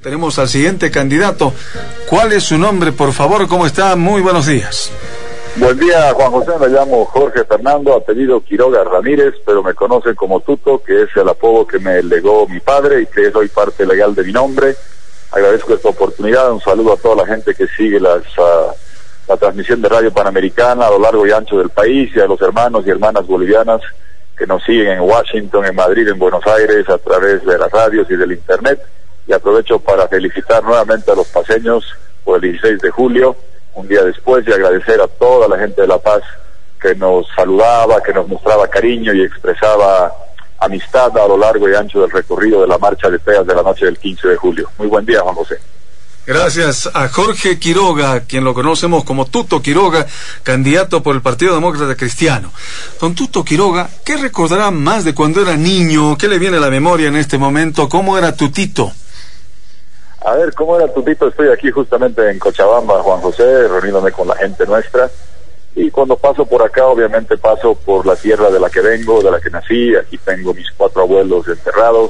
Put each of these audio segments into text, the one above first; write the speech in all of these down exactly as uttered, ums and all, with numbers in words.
Tenemos al siguiente candidato. ¿Cuál es su nombre, por favor? ¿Cómo está? Muy buenos días. Buen día, Juan José. Me llamo Jorge Fernando, apellido Quiroga Ramírez, pero me conocen como Tuto, que es el apodo que me legó mi padre y que es hoy parte legal de mi nombre. Agradezco esta oportunidad. Un saludo a toda la gente que sigue las, uh, la transmisión de Radio Panamericana a lo largo y ancho del país, y a los hermanos y hermanas bolivianas que nos siguen en Washington, en Madrid, en Buenos Aires, a través de las radios y del Internet. Y aprovecho para felicitar nuevamente a los paseños por el dieciséis de julio, un día después, y agradecer a toda la gente de La Paz que nos saludaba, que nos mostraba cariño y expresaba amistad a lo largo y ancho del recorrido de la marcha de teas de la noche del quince de julio. Muy buen día, Juan José. Gracias a Jorge Quiroga, quien lo conocemos como Tuto Quiroga, candidato por el Partido Demócrata Cristiano. Don Tuto Quiroga, ¿qué recordará más de cuando era niño? ¿Qué le viene a la memoria en este momento? ¿Cómo era Tutito? A ver, ¿cómo era Tutito? Estoy aquí justamente en Cochabamba, Juan José, reuniéndome con la gente nuestra. Y cuando paso por acá, obviamente paso por la tierra de la que vengo, de la que nací. Aquí tengo mis cuatro abuelos enterrados,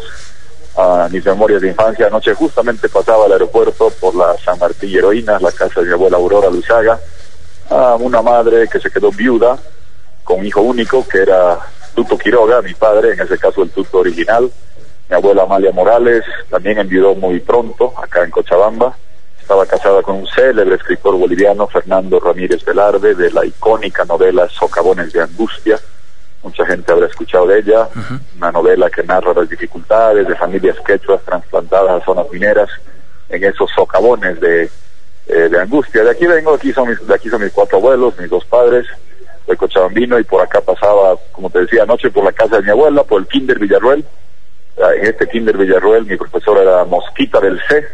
uh, mis memorias de infancia. Anoche justamente pasaba al aeropuerto por la San Martín y Heroínas, la casa de mi abuela Aurora Luizaga. Uh, una madre que se quedó viuda, con hijo único, que era Tuto Quiroga, mi padre, en ese caso el Tuto original. Mi abuela Amalia Morales también enviudó muy pronto, acá en Cochabamba. Estaba casada con un célebre escritor boliviano, Fernando Ramírez Velarde, de la icónica novela Socavones de Angustia. Mucha gente habrá escuchado de ella. Uh-huh. Una novela que narra las dificultades de familias quechuas trasplantadas a zonas mineras en esos socavones de, eh, de angustia. De aquí vengo, aquí son mis, de aquí son mis cuatro abuelos, mis dos padres. Soy cochabambino y por acá pasaba, como te decía anoche, por la casa de mi abuela, por el Kinder Villarruel. En este Kinder Villarruel mi profesora era Mosquita del C,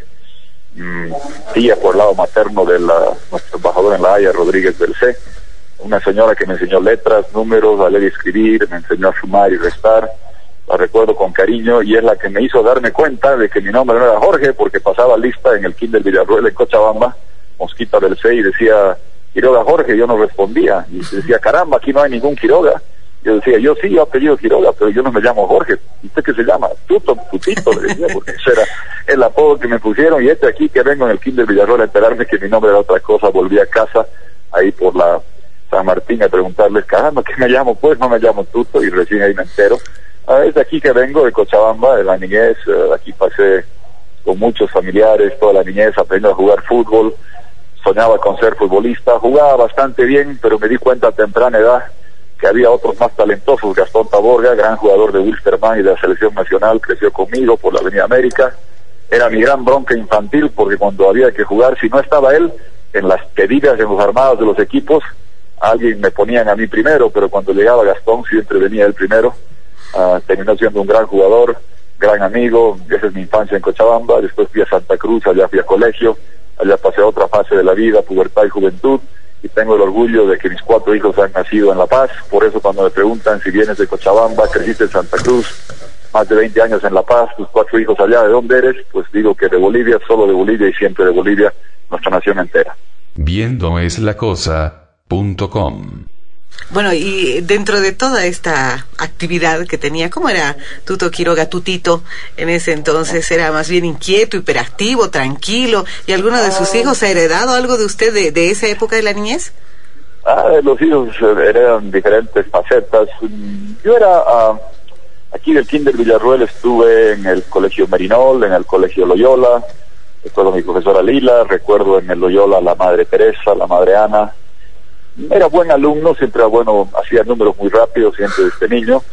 mmm, tía por el lado materno de la, nuestro embajador en La Haya, Rodríguez del C, una señora que me enseñó letras, números, a leer y escribir, me enseñó a sumar y restar. La recuerdo con cariño y es la que me hizo darme cuenta de que mi nombre no era Jorge, porque pasaba lista en el Kinder Villarruel en Cochabamba, Mosquita del C, y decía Quiroga Jorge. Yo no respondía y decía, caramba, aquí no hay ningún Quiroga. Yo decía, yo sí, yo apellido Quiroga, pero yo no me llamo Jorge. ¿Y usted qué se llama? Tuto, Tutito, le decía, porque ese era el apodo que me pusieron. Y este aquí que vengo en el Kinder Villarruel a enterarme que mi nombre era otra cosa, volví a casa, ahí por la San Martín, a preguntarles, caramba, ¿qué me llamo? Pues no me llamo Tuto, y recién ahí me entero. Ah, es de aquí que vengo, de Cochabamba, de la niñez. Uh, aquí pasé con muchos familiares toda la niñez, aprendí a jugar fútbol, soñaba con ser futbolista, jugaba bastante bien, pero me di cuenta a temprana edad que había otros más talentosos. Gastón Taborga, gran jugador de Wilstermann y de la selección nacional, creció conmigo por la Avenida América. Era mi gran bronca infantil, porque cuando había que jugar, si no estaba él, en las pedidas, en los armados de los equipos, alguien me ponían a mí primero, pero cuando llegaba Gastón siempre venía él primero. Uh, terminó siendo un gran jugador, gran amigo. Esa es mi infancia en Cochabamba. Después fui a Santa Cruz, allá fui a colegio, allá pasé otra fase de la vida, pubertad y juventud. Y tengo el orgullo de que mis cuatro hijos han nacido en La Paz. Por eso cuando me preguntan si vienes de Cochabamba, creciste en Santa Cruz, más de veinte años en La Paz, tus cuatro hijos allá, ¿de dónde eres? Pues digo que de Bolivia, solo de Bolivia y siempre de Bolivia, nuestra nación entera. Viendo es la cosa punto com. Bueno, y dentro de toda esta actividad que tenía, ¿cómo era Tuto Quiroga, Tutito? En ese entonces era más bien inquieto, hiperactivo, tranquilo. ¿Y alguno de sus hijos ha heredado algo de usted de, de esa época de la niñez? Ah, los hijos heredan diferentes facetas. Yo era, uh, aquí del Kinder Villarruel estuve en el Colegio Merinol, en el Colegio Loyola. Recuerdo a mi profesora Lila, recuerdo en el Loyola la Madre Teresa, la Madre Ana. Era buen alumno, siempre era bueno, hacía números muy rápidos siempre desde niño.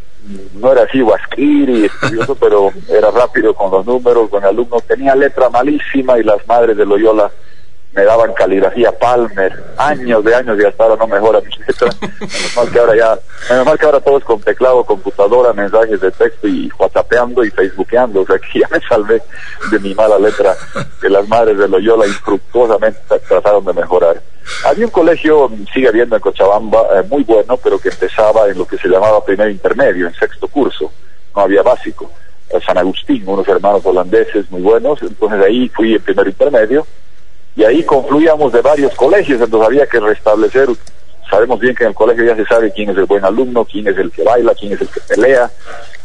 No era así guasquiri, estudioso, pero era rápido con los números, buen alumno. Tenía letra malísima y las madres de Loyola me daban caligrafía Palmer, años de años, y hasta ahora no mejora mi letra. Menos mal que ahora ya, menos mal que ahora todo es con teclado, computadora, mensajes de texto y whatsappeando y facebookeando. O sea que ya me salvé de mi mala letra, que las madres de Loyola infructuosamente trataron de mejorar. Había un colegio, sigue habiendo en Cochabamba, eh, muy bueno, pero que empezaba en lo que se llamaba primer intermedio, en sexto curso, no había básico. Eh, San Agustín, unos hermanos holandeses muy buenos, entonces ahí fui en primer intermedio, y ahí confluíamos de varios colegios, entonces había que restablecer. Sabemos bien que en el colegio ya se sabe quién es el buen alumno, quién es el que baila, quién es el que pelea,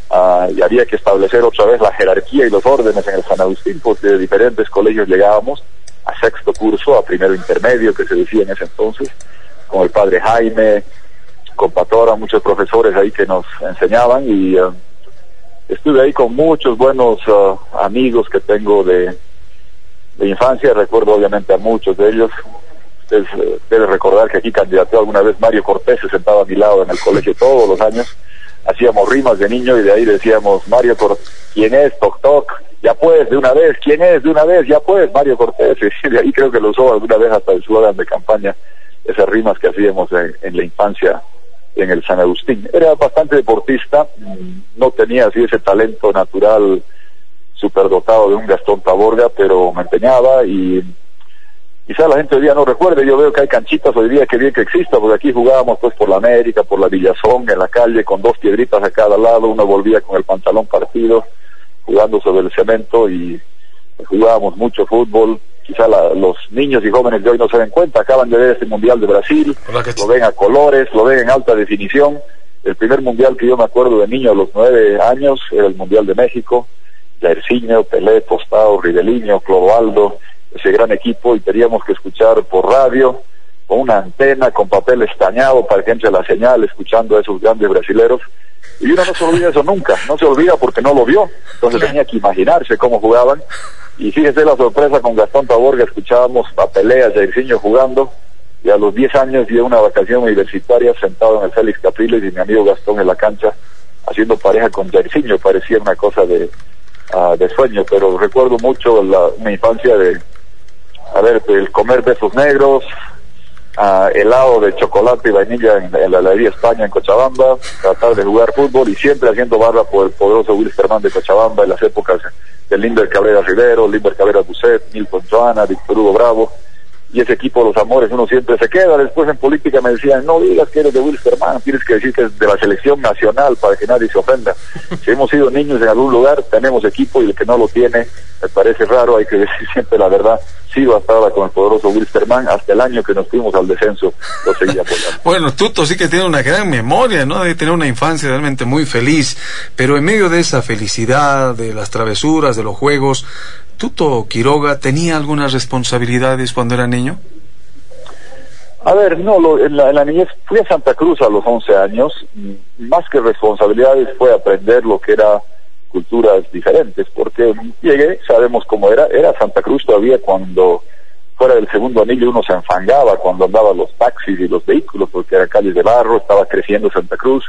uh, y había que establecer otra vez la jerarquía y los órdenes en el San Agustín, porque de diferentes colegios llegábamos a sexto curso, a primero intermedio, que se decía en ese entonces, con el padre Jaime, con Patora, muchos profesores ahí que nos enseñaban, y uh, estuve ahí con muchos buenos uh, amigos que tengo de, de infancia. Recuerdo obviamente a muchos de ellos. Ustedes uh, deben recordar que aquí candidateó alguna vez Mario Cortés, se sentaba a mi lado en el colegio todos los años. Hacíamos rimas de niño y de ahí decíamos, Mario Cortés, ¿quién es? Toc toc, ya pues, de una vez, ¿quién es? De una vez, ya pues, Mario Cortés. Y de ahí creo que lo usó alguna vez hasta el eslogan de campaña, esas rimas que hacíamos en, en la infancia en el San Agustín. Era bastante deportista, no tenía así ese talento natural superdotado de un Gastón Taborga, pero me empeñaba, y quizá la gente hoy día no recuerde. Yo veo que hay canchitas hoy día, que bien que exista, porque aquí jugábamos pues por la América, por la Villazón, en la calle, con dos piedritas a cada lado, uno volvía con el pantalón partido, jugando sobre el cemento, y jugábamos mucho fútbol. Quizá la, los niños y jóvenes de hoy no se den cuenta, acaban de ver este Mundial de Brasil, lo ven a colores, lo ven en alta definición. El primer Mundial que yo me acuerdo de niño a los nueve años era el Mundial de México, Jairzinho, Pelé, Tostao, Rivelino, Clodoaldo, ese gran equipo, y teníamos que escuchar por radio, con una antena, con papel estañado para que entre la señal, escuchando a esos grandes brasileros. Y uno no se olvida eso nunca, no se olvida porque no lo vio, entonces tenía que imaginarse cómo jugaban. Y fíjese la sorpresa, con Gastón Taborga escuchábamos a Pelé, a Jairzinho jugando, y a los diez años di una vacación universitaria sentado en el Félix Capriles, y mi amigo Gastón en la cancha haciendo pareja con Jairzinho. Parecía una cosa de, uh, de sueño, pero recuerdo mucho la, mi infancia de, a ver, el comer besos negros, uh, helado de chocolate y vainilla en, en la heladería España en Cochabamba, tratar de jugar fútbol, y siempre haciendo barra por el poderoso Wilstermann de Cochabamba en las épocas de Limber Cabrera Rivero, Limber Cabrera Bucet, Milton Joana, Víctor Hugo Bravo, y ese equipo de los amores uno siempre se queda. Después en política me decían, no digas que eres de Wilstermann, tienes que decir que es de la selección nacional para que nadie se ofenda. Si hemos sido niños en algún lugar, tenemos equipo, y el que no lo tiene, me parece raro, hay que decir siempre la verdad. Sigo hasta ahora con el poderoso Wilstermann, hasta el año que nos fuimos al descenso, lo seguía apoyando. Bueno, Tuto sí que tiene una gran memoria, ¿no? De tener una infancia realmente muy feliz, pero en medio de esa felicidad, de las travesuras, de los juegos, ¿Tuto Quiroga tenía algunas responsabilidades cuando era niño? A ver, no, lo, en, la, en la niñez fui a Santa Cruz a los once años, más que responsabilidades fue aprender lo que era culturas diferentes, porque llegué, sabemos cómo era, era Santa Cruz todavía cuando fuera del segundo anillo uno se enfangaba cuando andaban los taxis y los vehículos, porque era calles de barro, estaba creciendo Santa Cruz,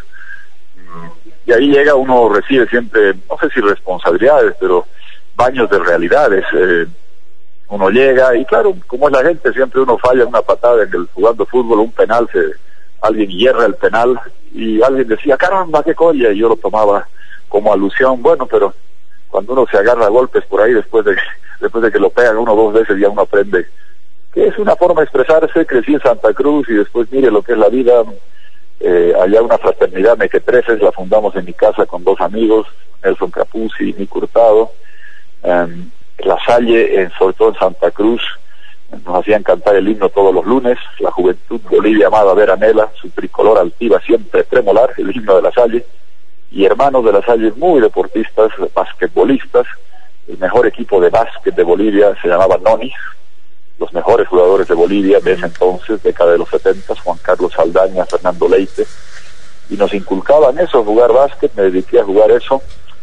y ahí llega, uno recibe siempre, no sé si responsabilidades, pero baños de realidades. Eh, uno llega, y claro, como es la gente, siempre uno falla una patada en el jugando fútbol, un penal, se, alguien hierra el penal, y alguien decía, caramba, qué colla, y yo lo tomaba como alusión. Bueno, pero cuando uno se agarra a golpes por ahí, después de después de que lo pegan uno dos veces, ya uno aprende que es una forma de expresarse. Crecí en Santa Cruz, y después mire lo que es la vida. Eh, allá una fraternidad Mequetreces, la fundamos en mi casa con dos amigos, Nelson Capuzzi y Nico Hurtado. Um, La Salle, en, sobre todo en Santa Cruz, nos hacían cantar el himno todos los lunes. La juventud Bolivia amada Veranela, su tricolor altiva siempre tremolar, el himno de La Salle. Y hermanos de La Salle muy deportistas, basquetbolistas. El mejor equipo de básquet de Bolivia se llamaba Nonis, los mejores jugadores de Bolivia de ese entonces, década de los setentas, Juan Carlos Saldaña, Fernando Leite, y nos inculcaban eso, jugar básquet. Me dediqué a jugar eso,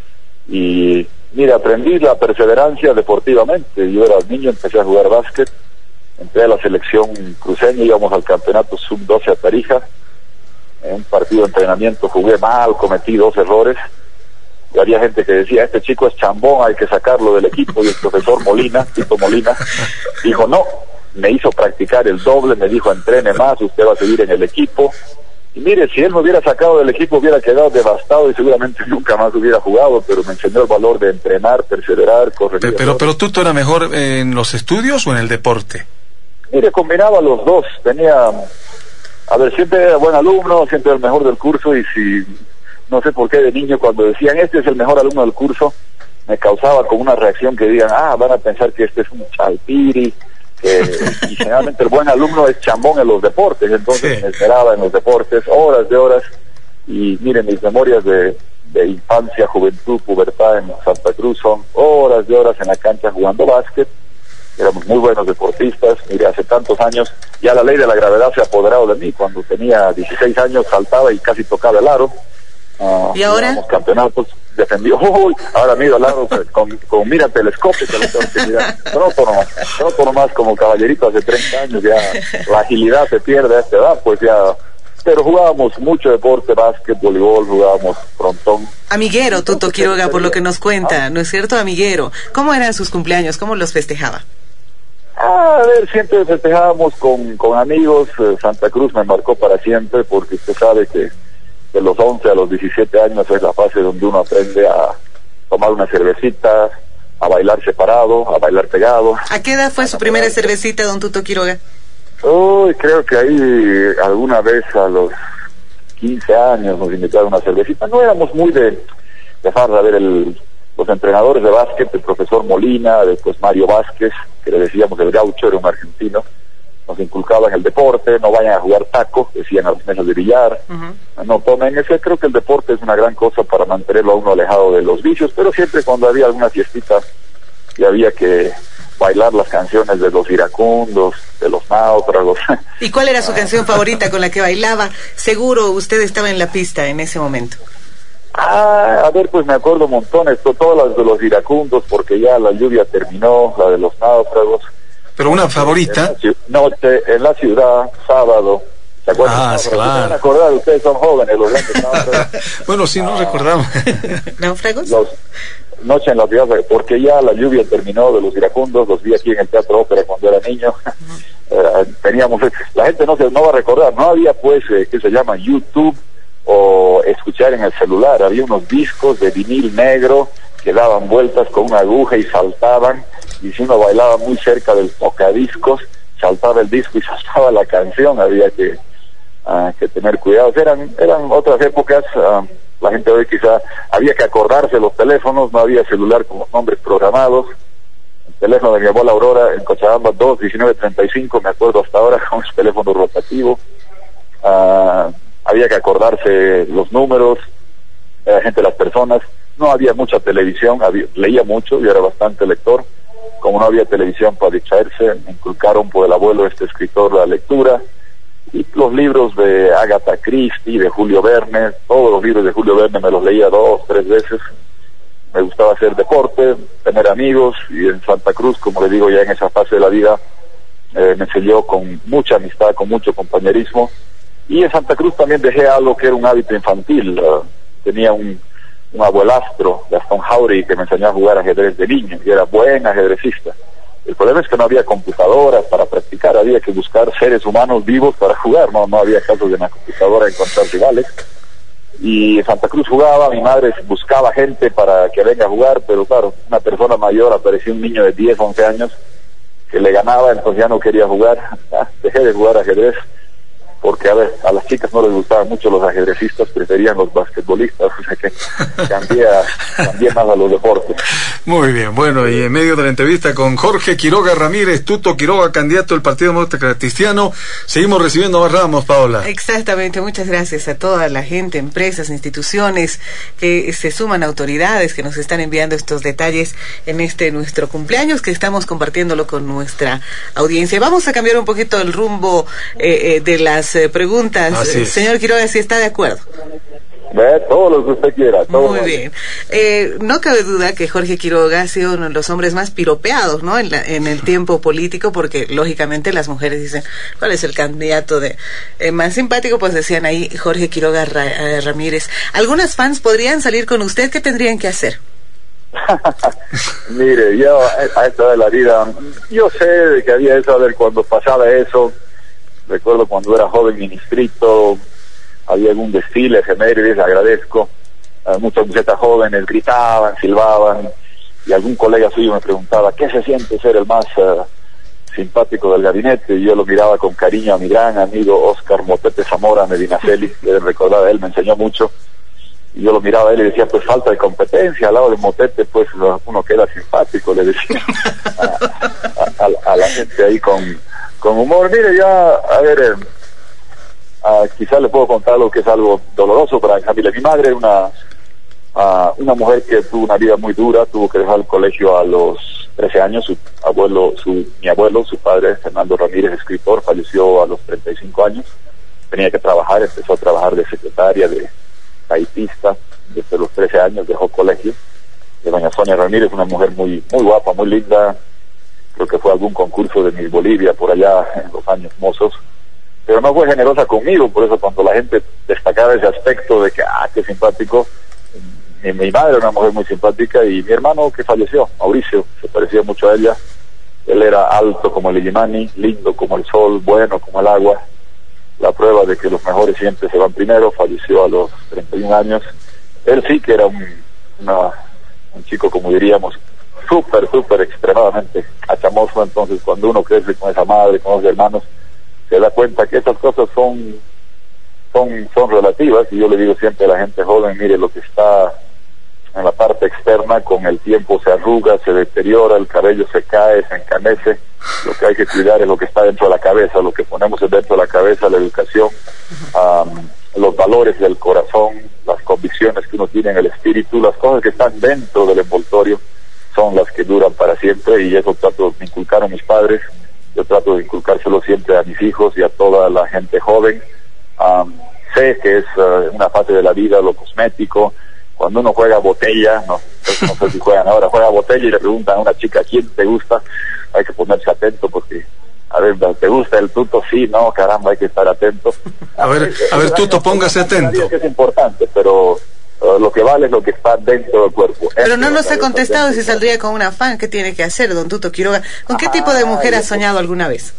y mira, aprendí la perseverancia deportivamente. Yo era niño, empecé a jugar básquet, entré a la selección cruceña, íbamos al campeonato sub doce a Tarija. En un partido de entrenamiento jugué mal, cometí dos errores, y había gente que decía, este chico es chambón, hay que sacarlo del equipo. Y el profesor Molina, Tito Molina, dijo, no, me hizo practicar el doble, me dijo, entrene más, usted va a seguir en el equipo. Y mire, si él me hubiera sacado del equipo, hubiera quedado devastado y seguramente nunca más hubiera jugado, pero me enseñó el valor de entrenar, perseverar, correr. Pero, pero, pero ¿Tuto era mejor en los estudios o en el deporte? Mire, combinaba los dos. Tenía, a ver, siempre era buen alumno, siempre era el mejor del curso, y si, no sé por qué de niño cuando decían, este es el mejor alumno del curso, me causaba como una reacción que digan, ah, van a pensar que este es un chalpiri. Eh, y generalmente el buen alumno es chambón en los deportes, entonces sí. Me esperaba en los deportes horas de horas, y miren, mis memorias de, de infancia, juventud, pubertad en Santa Cruz son horas y horas en la cancha jugando básquet. Éramos muy buenos deportistas. Mire, hace tantos años ya la ley de la gravedad se ha apoderado de mí. Cuando tenía dieciséis años saltaba y casi tocaba el aro. Uh, ¿Y ahora? Campeonatos, defendió. Uy, ahora miro al lado pues, con, con mira telescopio que lo tengo que mirar. Troto nomás, troto nomás como caballerito hace treinta años. Ya la agilidad se pierde a esta edad, pues ya. Pero jugábamos mucho deporte, básquet, voleibol, jugábamos frontón. Amiguero, Tuto Quiroga, por lo que nos cuenta, ¿no es cierto, amiguero? ¿Cómo eran sus cumpleaños? ¿Cómo los festejaba? Ah, a ver, siempre festejábamos con, con amigos. eh, Santa Cruz me marcó para siempre, porque usted sabe que de los once a los diecisiete años es la fase donde uno aprende a tomar una cervecita, a bailar separado, a bailar pegado. ¿A qué edad fue su primera cervecita, don Tuto Quiroga? Uy, creo que ahí alguna vez a los quince años nos invitaron a una cervecita. No éramos muy de dejar de ver el... los entrenadores de básquet, el profesor Molina, después Mario Vázquez, que le decíamos el gaucho, era un argentino, nos inculcaban el deporte, no vayan a jugar taco, decían a las mesas de billar, uh-huh. no tomen ese. Creo que el deporte es una gran cosa para mantenerlo a uno alejado de los vicios, pero siempre cuando había alguna fiestita y había que bailar las canciones de los iracundos, de los náufragos. ¿Y cuál era su canción favorita con la que bailaba? Seguro usted estaba en la pista en ese momento. Ah, a ver, pues me acuerdo montones, todas las de los iracundos, porque ya la lluvia terminó, la de los náufragos. ¿Pero una favorita? En la, noche, en la ciudad, sábado. ¿Se acuerdan? Ah, ¿Se claro. van a acordar? Ustedes son jóvenes, los grandes náufragos. Bueno, sí, no ah, recordamos. ¿Náufragos? Los, Noche en la ciudad, porque ya la lluvia terminó, de los iracundos, los vi aquí en el Teatro Ópera cuando era niño. Uh-huh. eh, teníamos, la gente no se no va a recordar, no había pues, eh, que se llama YouTube, o escuchar en el celular. Había unos discos de vinil negro que daban vueltas con una aguja y saltaban, y si uno bailaba muy cerca del tocadiscos, saltaba el disco y saltaba la canción. Había que, uh, que tener cuidado. Eran, eran otras épocas. Uh, la gente hoy quizá había que acordarse los teléfonos, no había celular con los nombres programados. El teléfono de mi abuela Aurora en Cochabamba, dos diecinueve treinta y cinco, me acuerdo hasta ahora, con su teléfono rotativo. Uh, había que acordarse los números, la gente, las personas. No había mucha televisión, había, leía mucho, yo era bastante lector. Como no había televisión para distraerse, me inculcaron por el abuelo, este escritor, la lectura, y los libros de Agatha Christie, de Julio Verne. Todos los libros de Julio Verne me los leía dos, tres veces. Me gustaba hacer deporte, tener amigos, y en Santa Cruz, como le digo, ya en esa fase de la vida, eh, me enseñó con mucha amistad, con mucho compañerismo. Y en Santa Cruz también dejé algo que era un hábito infantil. Uh, tenía un, un abuelastro, Gastón Jauregui, que me enseñó a jugar ajedrez de niño, y era buen ajedrecista. El problema es que no había computadoras para practicar, había que buscar seres humanos vivos para jugar, no, no había casos de una computadora encontrar rivales. Y en Santa Cruz jugaba, mi madre buscaba gente para que venga a jugar, pero claro, una persona mayor, apareció un niño de diez, once años que le ganaba, entonces ya no quería jugar. Ah, dejé de jugar ajedrez, porque a ver, a las chicas no les gustaban mucho los ajedrecistas, preferían los basquetbolistas, o sea que cambié, a, cambié más a los deportes. Muy bien, bueno, y en medio de la entrevista con Jorge Quiroga Ramírez, Tuto Quiroga, candidato del Partido Demócrata Cristiano, seguimos recibiendo más ramos, Paola. Exactamente, muchas gracias a toda la gente, empresas, instituciones que se suman, autoridades que nos están enviando estos detalles en este nuestro cumpleaños, que estamos compartiéndolo con nuestra audiencia. Vamos a cambiar un poquito el rumbo eh, eh, de las eh, preguntas. Eh, señor Quiroga, si está de acuerdo. Ve, todo lo que usted quiera. Todo. Muy bien. Eh, no cabe duda que Jorge Quiroga ha sido uno de los hombres más piropeados, ¿no? En, la, en el tiempo político, porque lógicamente las mujeres dicen, ¿cuál es el candidato de eh, más simpático? Pues decían ahí Jorge Quiroga Ra, eh, Ramírez. Algunas fans podrían salir con usted, ¿qué tendrían que hacer? Mire, yo a esta de la vida, yo sé de que había eso, a ver, cuando pasaba eso, recuerdo cuando era joven ministrito, había algún desfile, efemérides, agradezco, uh, muchas muchachas jóvenes gritaban, silbaban, y algún colega suyo me preguntaba, ¿qué se siente ser el más uh, simpático del gabinete? Y yo lo miraba con cariño a mi gran amigo Oscar Motete Zamora Medinaceli, que recordaba, él me enseñó mucho, y yo lo miraba a él y decía, pues falta de competencia, al lado de Motete, pues uno queda simpático, le decía a, a, a, a la gente ahí con, con humor. Mire, ya, a ver... Eh, Uh, quizás le puedo contar lo que es algo doloroso para mi familia. Mi madre era una, Uh, una mujer que tuvo una vida muy dura, tuvo que dejar el colegio a los trece años. Su abuelo, su, mi abuelo, su padre, Fernando Ramírez, escritor, falleció a los treinta y cinco años. Tenía que trabajar, empezó a trabajar de secretaria, de taipista, desde los trece años dejó colegio. De doña Sonia Ramírez, una mujer muy muy guapa, muy linda. Creo que fue a algún concurso de Miss Bolivia por allá en los años mozos, pero no fue generosa conmigo. Por eso cuando la gente destacaba ese aspecto de que, ah, qué simpático, mi, mi madre era una mujer muy simpática, y mi hermano que falleció, Mauricio, se parecía mucho a ella. Él era alto como el Illimani, lindo como el sol, bueno como el agua, la prueba de que los mejores siempre se van primero. Falleció a los treinta y un años. Él sí que era un, una, un chico, como diríamos, súper, súper extremadamente cachamoso. Entonces cuando uno crece con esa madre, con los hermanos, se da cuenta que esas cosas son son son relativas. Y yo le digo siempre a la gente joven, mire, lo que está en la parte externa con el tiempo se arruga, se deteriora, el cabello se cae, se encanece. Lo que hay que cuidar es lo que está dentro de la cabeza, lo que ponemos dentro de la cabeza, la educación, um, los valores del corazón, las convicciones que uno tiene en el espíritu, las cosas que están dentro del envoltorio son las que duran para siempre. Y eso trato de inculcar a mis padres, yo trato de inculcárselo siempre a mis hijos y a toda la gente joven. Um, sé que es uh, una fase de la vida lo cosmético. Cuando uno juega botella, no, no sé si juegan ahora, juega botella y le preguntan a una chica quién te gusta, hay que ponerse atento porque, a ver, ¿te gusta el tuto? Sí, no, caramba, hay que estar atento. A ver, a ver, tuto, póngase atento. Es importante, pero uh, lo que vale es lo que está dentro del cuerpo. Pero no nos ha contestado si saldría con una fan. ¿Qué tiene que hacer, don Tuto Quiroga? ¿Con qué tipo de mujer ha soñado alguna vez?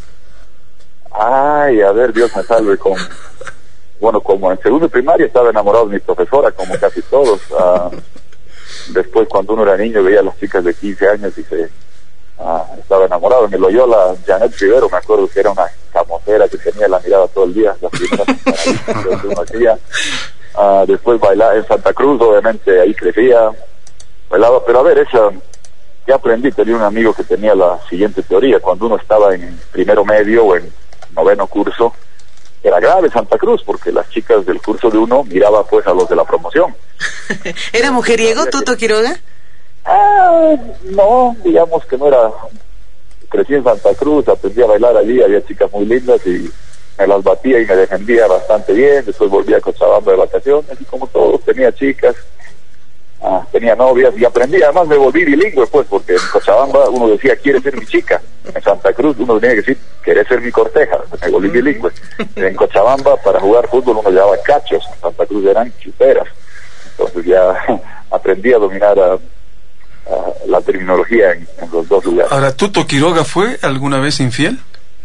Ay, a ver, Dios me salve. Con bueno, como en segundo de primaria estaba enamorado de mi profesora, como casi todos. Uh, después, cuando uno era niño, veía a las chicas de quince años y se uh, estaba enamorado. En el Loyola, Janet Rivero, me acuerdo que era una camotera que tenía la mirada todo el día, las primeras que uno hacía. Uh, después bailaba en Santa Cruz, obviamente ahí crecía, bailaba. Pero a ver, esa, ¿qué aprendí? Tenía un amigo que tenía la siguiente teoría: cuando uno estaba en primero medio o en noveno curso, era grave Santa Cruz, porque las chicas del curso de uno miraba pues a los de la promoción. ¿Era mujeriego, Tuto Quiroga? Ah, no, digamos que no era. Crecí en Santa Cruz, aprendí a bailar allí, había chicas muy lindas y me las batía y me defendía bastante bien. Después volví a Cochabamba de vacaciones y como todos tenía chicas, ah, tenía novias y aprendí. Además me volví bilingüe pues, porque en Cochabamba uno decía quiere ser mi chica, en Santa Cruz uno tenía que decir querés ser mi corteja, me volví bilingüe. En Cochabamba para jugar fútbol uno llevaba cachos, en Santa Cruz eran chuteras. Entonces ya aprendí a dominar a, a la terminología en, en los dos lugares. Ahora, ¿Tuto Quiroga fue alguna vez infiel?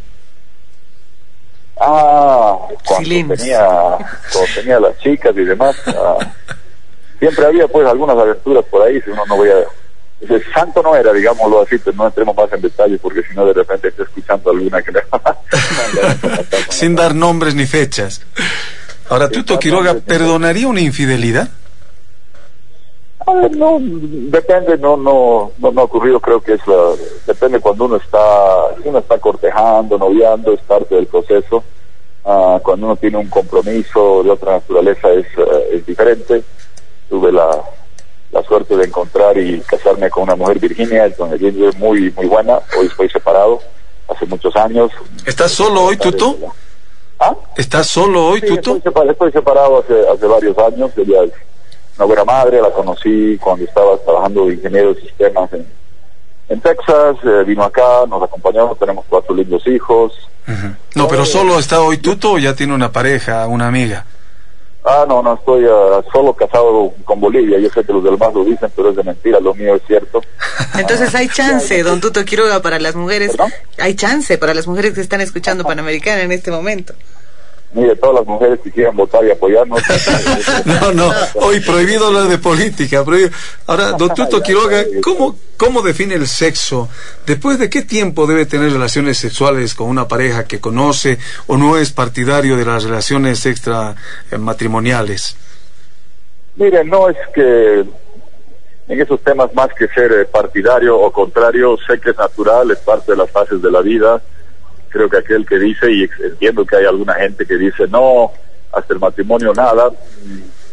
Ah, cuando tenía, cuando tenía las chicas y demás, ah, siempre había pues algunas aventuras por ahí. Si uno no voy a, ese santo no era, digámoslo así, pero no entremos más en detalles porque si no de repente estoy escuchando alguna que le... Sin dar nombres ni fechas. Ahora, ¿Tuto Quiroga perdonaría una infidelidad? Ah, no, depende, no, no, no, no ha ocurrido. Creo que es la, depende cuando uno está, si uno está cortejando, noviando, es parte del proceso. Ah, cuando uno tiene un compromiso de otra naturaleza es, uh, es diferente. Tuve la, la suerte de encontrar y casarme con una mujer Virginia, con ella es muy, muy buena. Hoy estoy separado, hace muchos años. ¿Estás solo hoy, Tuto? ¿Ah? ¿Estás solo hoy, sí, Tuto? Estoy separado, estoy separado hace, hace varios años. Ella es una buena madre, la conocí cuando estaba trabajando de ingeniero de sistemas en, en Texas, eh, vino acá, nos acompañó, tenemos cuatro lindos hijos. Uh-huh. No, pero ¿solo está hoy Tuto o ya tiene una pareja, una amiga? Ah, no, no, estoy uh, solo casado con Bolivia. Yo sé que los demás lo dicen, pero es de mentira, lo mío es cierto. Entonces hay chance, don Tuto Quiroga, para las mujeres. ¿Perdón? Hay chance para las mujeres que están escuchando Panamericana en este momento. Mire, todas las mujeres que quieran votar y apoyarnos. No, no, hoy prohibido hablar de política. Prohibido. Ahora, don Tuto Quiroga, ¿cómo, ¿cómo define el sexo? ¿Después de qué tiempo debe tener relaciones sexuales con una pareja que conoce o no es partidario de las relaciones extramatrimoniales? Mire, no es que en esos temas más que ser partidario o contrario, sé que es natural, es parte de las fases de la vida. Creo que aquel que dice, y entiendo que hay alguna gente que dice no, hasta el matrimonio nada,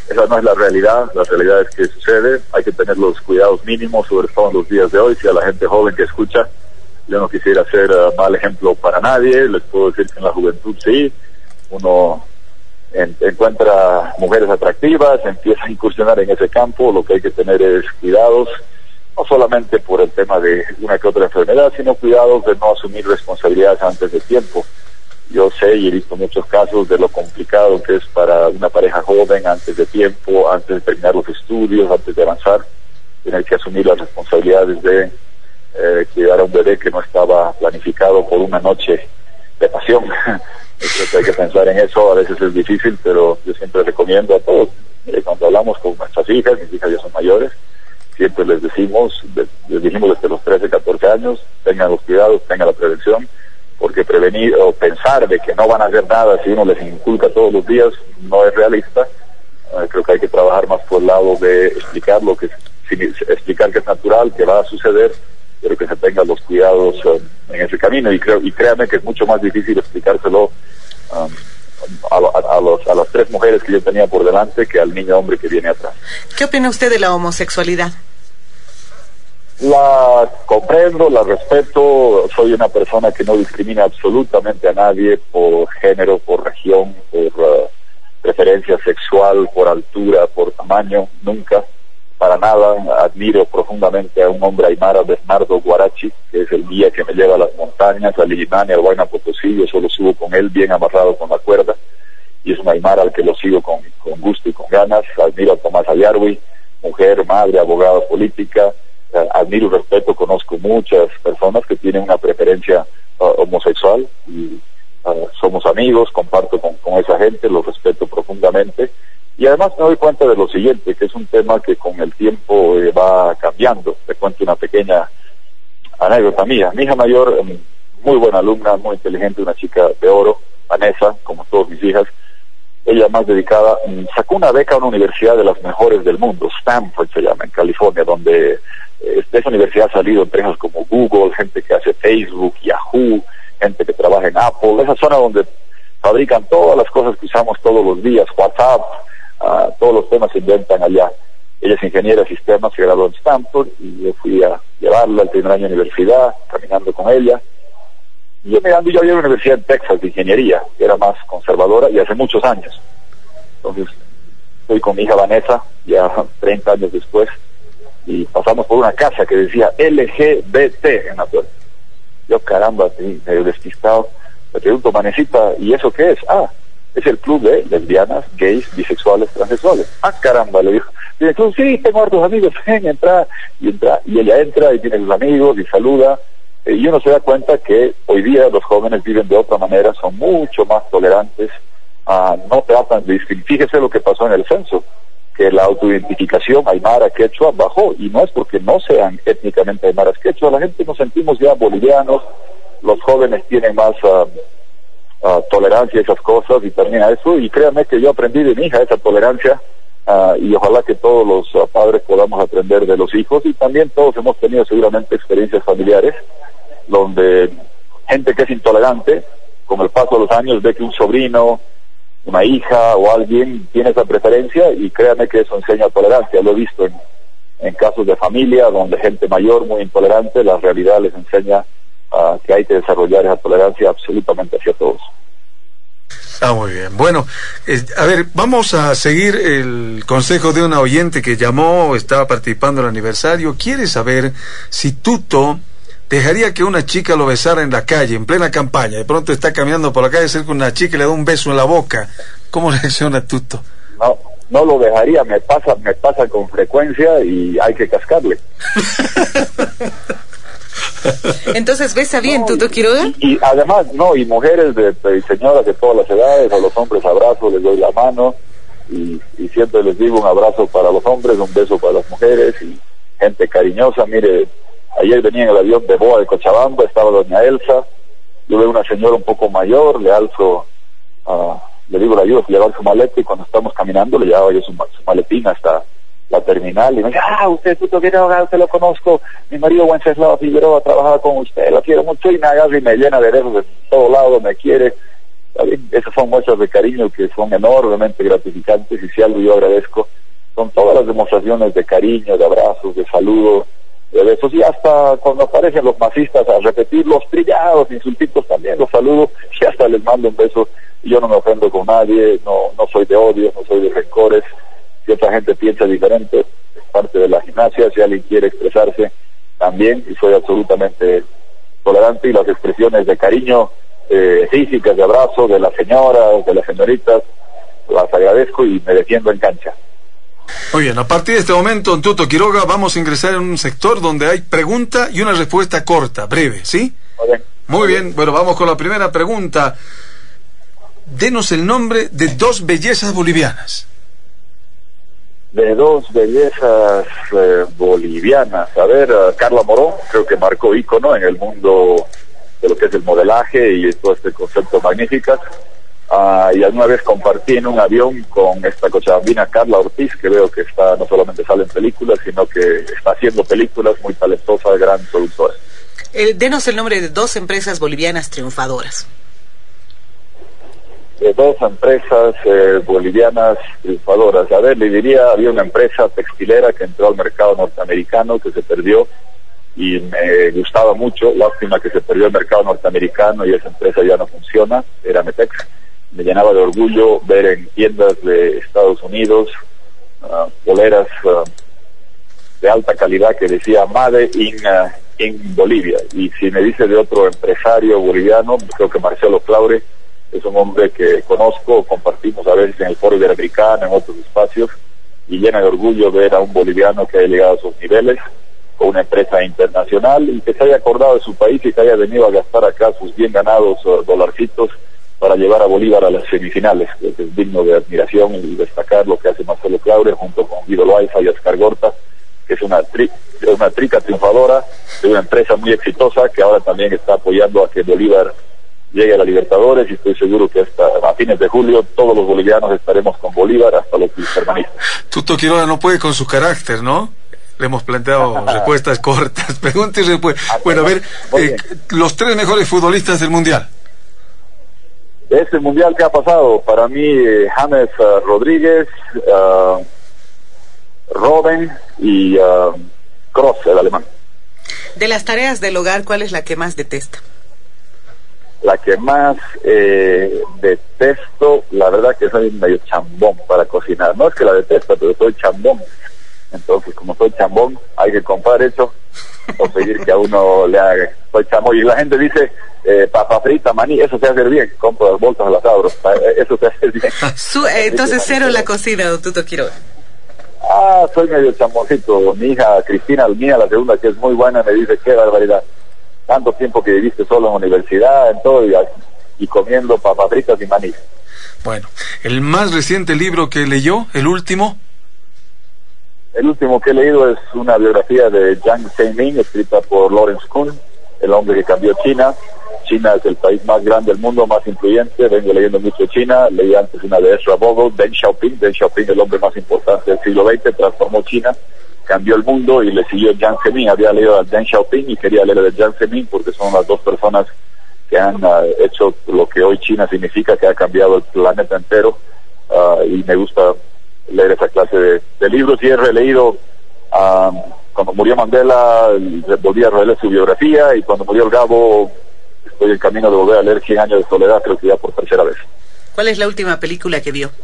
esa no es la realidad, la realidad es que sucede, hay que tener los cuidados mínimos, sobre todo en los días de hoy. Si a la gente joven que escucha, yo no quisiera ser uh, mal ejemplo para nadie, les puedo decir que en la juventud sí, uno en, encuentra mujeres atractivas, empieza a incursionar en ese campo, lo que hay que tener es cuidados, no solamente por el tema de una que otra enfermedad, sino cuidados de no asumir responsabilidades antes de tiempo. Yo sé y he visto muchos casos de lo complicado que es para una pareja joven antes de tiempo, antes de terminar los estudios, antes de avanzar, tener que asumir las responsabilidades de eh, cuidar a un bebé que no estaba planificado por una noche de pasión. Creo que hay que pensar en eso, a veces es difícil, pero yo siempre recomiendo a todos, eh, cuando hablamos con nuestras hijas, mis hijas ya son mayores, siempre les decimos, les, les dijimos desde los trece, catorce años, tengan los cuidados, tengan la prevención, porque prevenir o pensar de que no van a hacer nada si uno les inculca todos los días no es realista. Eh, creo que hay que trabajar más por el lado de explicar lo que sin, explicar que es natural, que va a suceder, pero que se tengan los cuidados um, en ese camino, y creo y créanme que es mucho más difícil explicárselo um, a, a, a, los, a las tres mujeres que yo tenía por delante que al niño hombre que viene atrás. ¿Qué opina usted de la homosexualidad? La comprendo, la respeto, soy una persona que no discrimina absolutamente a nadie por género, por región, por uh, preferencia sexual, por altura, por tamaño, nunca, para nada. Admiro profundamente a un hombre aymara, Bernardo Guarachi, que es el guía que me lleva a las montañas, a Lillimani, al Huayna Potosí. Yo solo subo con él bien amarrado con la cuerda, y es un aymara al que lo sigo con, con gusto y con ganas. Admiro a Tomás Ayarwi, mujer, madre, abogada política. Admiro y respeto, conozco muchas personas que tienen una preferencia uh, homosexual y uh, somos amigos, comparto con, con esa gente, los respeto profundamente, y además me doy cuenta de lo siguiente, que es un tema que con el tiempo eh, va cambiando. Te cuento una pequeña anécdota mía. Mi hija mayor, um, muy buena alumna, muy inteligente, una chica de oro, Vanessa, como todas mis hijas, ella más dedicada, um, sacó una beca a una universidad de las mejores del mundo, Stanford se llama, en California, donde de esa universidad ha salido empresas como Google, gente que hace Facebook, Yahoo, gente que trabaja en Apple, esa zona donde fabrican todas las cosas que usamos todos los días, WhatsApp, uh, todos los temas se inventan allá. Ella es ingeniera de sistemas, se graduó en Stanford, y yo fui a llevarla al primer año de universidad, caminando con ella, y yo mirando, yo había una universidad en Texas de ingeniería, que era más conservadora, y hace muchos años. Entonces, estoy con mi hija Vanessa, ya treinta años después, y pasamos por una casa que decía L G B T en la puerta. Yo, caramba, medio despistado, le pregunto, Manecita, ¿y eso qué es? Ah, es el club de lesbianas, gays, bisexuales, transexuales. Ah, caramba, le dijo. Y el club, sí, tengo hartos amigos, ven, entra, y entra, y ella entra y tiene sus amigos y saluda, y uno se da cuenta que hoy día los jóvenes viven de otra manera, son mucho más tolerantes, uh, no tratan de discriminar. Fíjese lo que pasó en el censo, que la autoidentificación aymara quechua bajó, y no es porque no sean étnicamente aymaras quechua, la gente nos sentimos ya bolivianos, los jóvenes tienen más uh, uh, tolerancia a esas cosas y también a eso, y créanme que yo aprendí de mi hija esa tolerancia, uh, y ojalá que todos los uh, padres podamos aprender de los hijos, y también todos hemos tenido seguramente experiencias familiares donde gente que es intolerante, con el paso de los años ve que un sobrino, una hija o alguien tiene esa preferencia, y créanme que eso enseña tolerancia. Lo he visto en, en casos de familia donde gente mayor muy intolerante, la realidad les enseña uh, que hay que desarrollar esa tolerancia absolutamente hacia todos. Ah, muy bien. Bueno, eh, a ver, vamos a seguir el consejo de una oyente que llamó, estaba participando en el aniversario, quiere saber si Tuto dejaría que una chica lo besara en la calle, en plena campaña. De pronto está caminando por la calle cerca de una chica y le da un beso en la boca. ¿Cómo reacciona Tuto? No, no lo dejaría, me pasa, me pasa con frecuencia y hay que cascarle. Entonces, ¿besa bien, no, Tuto Quiroga? Y, y además, no, y mujeres de, de señoras de todas las edades, a los hombres abrazo, les doy la mano, y, y siempre les digo un abrazo para los hombres, un beso para las mujeres, y gente cariñosa. Mire, ayer venía en el avión de Boa de Cochabamba, estaba doña Elsa, yo veo una señora un poco mayor, le alzo, uh, le digo, le ayudo a llevar su maleta, y cuando estamos caminando le llevaba yo su, su maletín hasta la terminal, y me dice, ah, usted, Tuto Quiroga, usted lo conozco, mi marido Wenceslao Figueroa trabajaba con usted, lo quiero mucho, y me agarra y me llena de besos de todo lado, me quiere. Esas son muestras de cariño que son enormemente gratificantes, y si algo yo agradezco son todas las demostraciones de cariño, de abrazos, de saludos, de besos, y hasta cuando aparecen los masistas a repetir los trillados insultitos también los saludo y hasta les mando un beso. Y yo no me ofendo con nadie, no, no soy de odio, no soy de rencores. Si otra gente piensa diferente, es parte de la gimnasia. Si alguien quiere expresarse, también, y soy absolutamente tolerante, y las expresiones de cariño eh, físicas, de abrazo, de las señoras, de las señoritas, las agradezco y me defiendo en cancha. Muy bien, a partir de este momento en Tuto Quiroga vamos a ingresar en un sector donde hay pregunta y una respuesta corta, breve, ¿sí? Muy bien. Muy bien, bueno, vamos con la primera pregunta. Denos el nombre de dos bellezas bolivianas. De dos bellezas eh, bolivianas. A ver, uh, Carla Morón, creo que marcó ícono en el mundo de lo que es el modelaje y todo este concepto magníficas. Uh, y alguna vez compartí en un avión con esta cochabambina Carla Ortiz, que veo que está, no solamente sale en películas, sino que está haciendo películas, muy talentosa, gran productora. Eh, denos el nombre de dos empresas bolivianas triunfadoras. De dos empresas eh, bolivianas triunfadoras. A ver, le diría, había una empresa textilera que entró al mercado norteamericano, que se perdió, y me gustaba mucho. Lástima que se perdió el mercado norteamericano y esa empresa ya no funciona, era Metex. Me llenaba de orgullo ver en tiendas de Estados Unidos uh, poleras uh, de alta calidad que decía Made in, uh, in Bolivia. Y si me dice de otro empresario boliviano, creo que Marcelo Claure es un hombre que conozco, compartimos a veces en el Foro Iberoamericano, en otros espacios, y llena de orgullo ver a un boliviano que haya llegado a esos niveles con una empresa internacional y que se haya acordado de su país y que haya venido a gastar acá sus bien ganados uh, dolarcitos para llevar a Bolívar a las semifinales. Es digno de admiración y destacar lo que hace Marcelo Claure junto con Guido Loaiza y Oscar Gorta, que es una, tri una trica triunfadora de una empresa muy exitosa que ahora también está apoyando a que Bolívar llegue a la Libertadores, y estoy seguro que hasta a fines de julio todos los bolivianos estaremos con Bolívar, hasta los permanistas. Tuto Quiroga no puede con su carácter, ¿no? Le hemos planteado respuestas cortas, preguntas y respuestas. Bueno, a ver, eh, los tres mejores futbolistas del Mundial. De este Mundial que ha pasado, para mí, eh, James uh, Rodríguez, uh, Robben y uh, Kroos, el alemán. De las tareas del hogar, ¿cuál es la que más detesta? La que más eh, detesto, la verdad que soy medio chambón para cocinar. No es que la detesto, pero soy chambón. Entonces, como soy chambón, hay que comprar eso o seguir que a uno le haga. Soy chambón. Y la gente dice, eh, papa frita, maní, eso se hace bien. Compro las bolsas de las abro. Eso se hace bien. Su, eh, entonces, cero en la cocina, don Tuto Quiroga. Ah, soy medio chamboncito. Mi hija Cristina Almía, la segunda, que es muy buena, me dice, qué barbaridad. Tanto tiempo que viviste solo en la universidad, en todo, y, y comiendo papas fritas y maní. Bueno, el más reciente libro que leyó, el último. El último que he leído es una biografía de Jiang Zemin, escrita por Lawrence Kuhn, el hombre que cambió China. China es el país más grande del mundo, más influyente. Vengo leyendo mucho China. Leí antes una de Ezra Vogel, Deng Xiaoping. Deng Xiaoping, el hombre más importante del siglo veinte, transformó China, cambió el mundo, y le siguió Jiang Zemin. Había leído a Deng Xiaoping y quería leer de Jiang Zemin porque son las dos personas que han uh, hecho lo que hoy China significa, que ha cambiado el planeta entero, uh, y me gusta leer esa clase de, de libros. Y he releído uh, cuando murió Mandela, volví a releer su biografía, y cuando murió el Gabo estoy en camino de volver a leer Cien años de soledad, creo que ya por tercera vez. ¿Cuál es la última película que vio?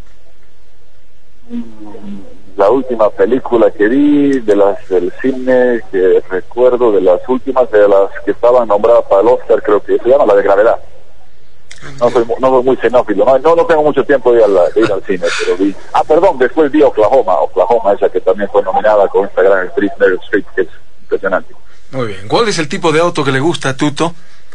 La última película que vi de las del cine, que recuerdo, de las últimas, de las que estaban nombradas para el Oscar, creo que se llama la de Gravedad. No soy, no soy muy xenófilo, no, no, no tengo mucho tiempo de ir, al, de ir al cine, pero vi... Ah, perdón, después vi Oklahoma, Oklahoma, esa que también fue nominada con esta gran actriz Meryl Streep, que es impresionante. Muy bien, ¿cuál es el tipo de auto que le gusta a Tuto?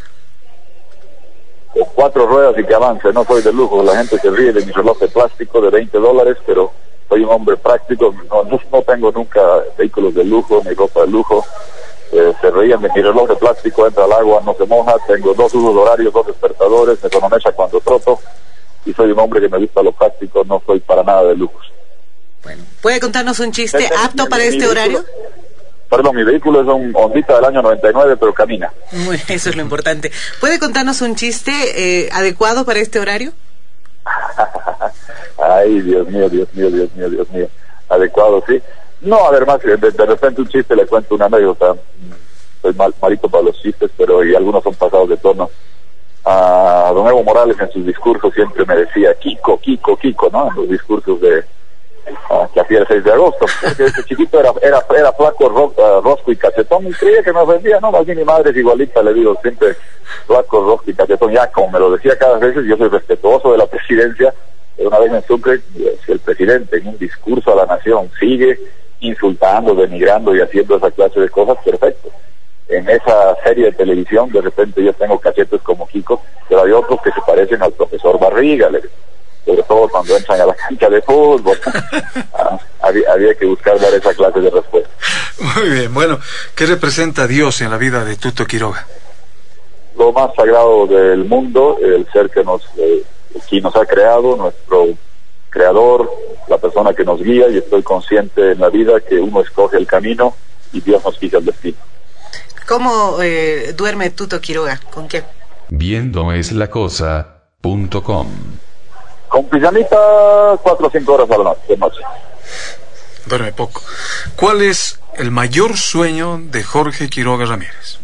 Con cuatro ruedas y que avance. No soy de lujo, la gente se ríe de mi reloj de plástico de veinte dólares, pero soy un hombre práctico. No, no, no tengo nunca vehículos de lujo ni ropa de lujo. Eh, se reían de mi reloj de plástico, entra al agua, no se moja. Tengo dos usos horarios, dos despertadores, me economiza cuando troto, y soy un hombre que me gusta lo práctico, no soy para nada de lujos. Bueno, ¿puede contarnos un chiste apto para este horario? perdón, mi vehículo es un Hondita del año noventa y nueve, pero camina. Muy, eso es lo importante. ¿Puede contarnos un chiste eh, adecuado para este horario? Ay, Dios mío, Dios mío, Dios mío, Dios mío. Adecuado, sí. No, a ver, más, de, de repente un chiste le cuento una anécdota. Soy mal, malito para los chistes, pero y algunos son pasados de tono. A don Evo Morales en sus discursos siempre me decía Kiko, Kiko, Kiko, ¿no? En los discursos de uh, que hacía el seis de agosto. Porque ese chiquito era era, era flaco, ro, uh, rosco y cachetón, y creía que me ofendía, ¿no? Más bien mi madre es igualita, le digo siempre flaco, rosco y cachetón. Ya, como me lo decía cada vez, yo soy respetuoso de la presidencia. Una vez en Sucre, si el presidente en un discurso a la nación sigue insultando, denigrando y haciendo esa clase de cosas, perfecto. En esa serie de televisión, de repente yo tengo cachetes como Kiko, pero hay otros que se parecen al profesor Barriga, le, sobre todo cuando entran a la cancha de fútbol. ah, había, había que buscar dar esa clase de respuesta. Muy bien, bueno, ¿qué representa Dios en la vida de Tuto Quiroga? Lo más sagrado del mundo, el ser que nos, eh, quien nos ha creado, nuestro creador, la persona que nos guía, y estoy consciente en la vida que uno escoge el camino y Dios nos fija el destino. ¿Cómo eh, duerme Tuto Quiroga? ¿Con qué? Viendoeslacosa punto com. Con pijamita, cuatro o cinco horas a la noche, de noche. Duerme poco. ¿Cuál es el mayor sueño de Jorge Quiroga Ramírez?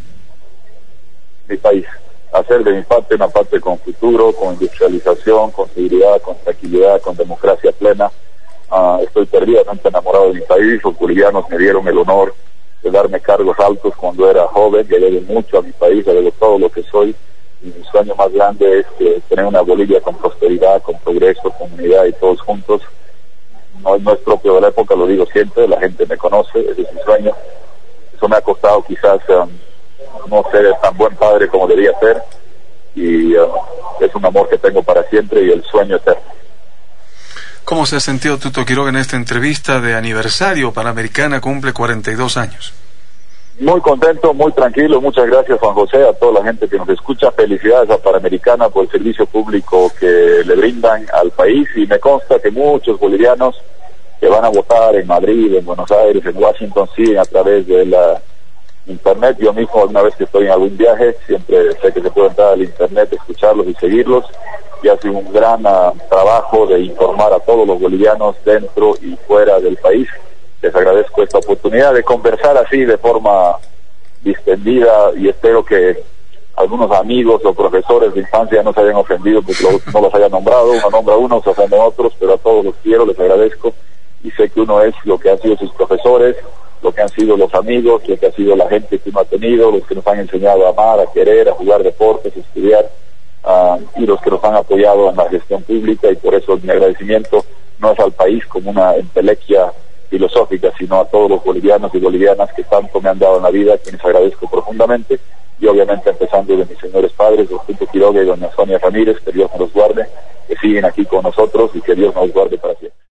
Mi país. Hacer de mi parte una parte con futuro, con industrialización, con seguridad, con tranquilidad, con democracia plena. Uh, estoy perdidamente enamorado de mi país. Los bolivianos me dieron el honor de darme cargos altos cuando era joven, y le debo mucho a mi país, le debo todo lo que soy, y mi sueño más grande es que tener una Bolivia con prosperidad, con progreso, con unidad y todos juntos. No, no es propio de la época, lo digo siempre, la gente me conoce, ese es mi sueño. Eso me ha costado quizás um, no ser tan buen padre como debía ser, y uh, es un amor que tengo para siempre y el sueño eterno. ¿Cómo se ha sentido Tuto Quiroga en esta entrevista de aniversario Panamericana? Cumple cuarenta y dos años. Muy contento, muy tranquilo. Muchas gracias, Juan José, a toda la gente que nos escucha. Felicidades a Panamericana por el servicio público que le brindan al país, y me consta que muchos bolivianos que van a votar en Madrid, en Buenos Aires, en Washington, siguen a través de la internet. Yo mismo, una vez que estoy en algún viaje, siempre sé que se puede entrar al internet, escucharlos y seguirlos, y hacen un gran uh, trabajo de informar a todos los bolivianos dentro y fuera del país. Les agradezco esta oportunidad de conversar así de forma distendida, y espero que algunos amigos o profesores de infancia no se hayan ofendido porque lo, no los haya nombrado. Uno nombra a unos, se ofenden a otros, pero a todos los quiero, les agradezco, y sé que uno es lo que han sido sus profesores, lo que han sido los amigos, lo que ha sido la gente que uno ha tenido, los que nos han enseñado a amar, a querer, a jugar deportes, a estudiar, uh, y los que nos han apoyado en la gestión pública. Y por eso mi agradecimiento no es al país como una entelequia filosófica, sino a todos los bolivianos y bolivianas que tanto me han dado en la vida, a quienes agradezco profundamente, y obviamente empezando de mis señores padres, don Tuto Quiroga y doña Sonia Ramírez, que Dios nos los guarde, que siguen aquí con nosotros y que Dios nos guarde para siempre.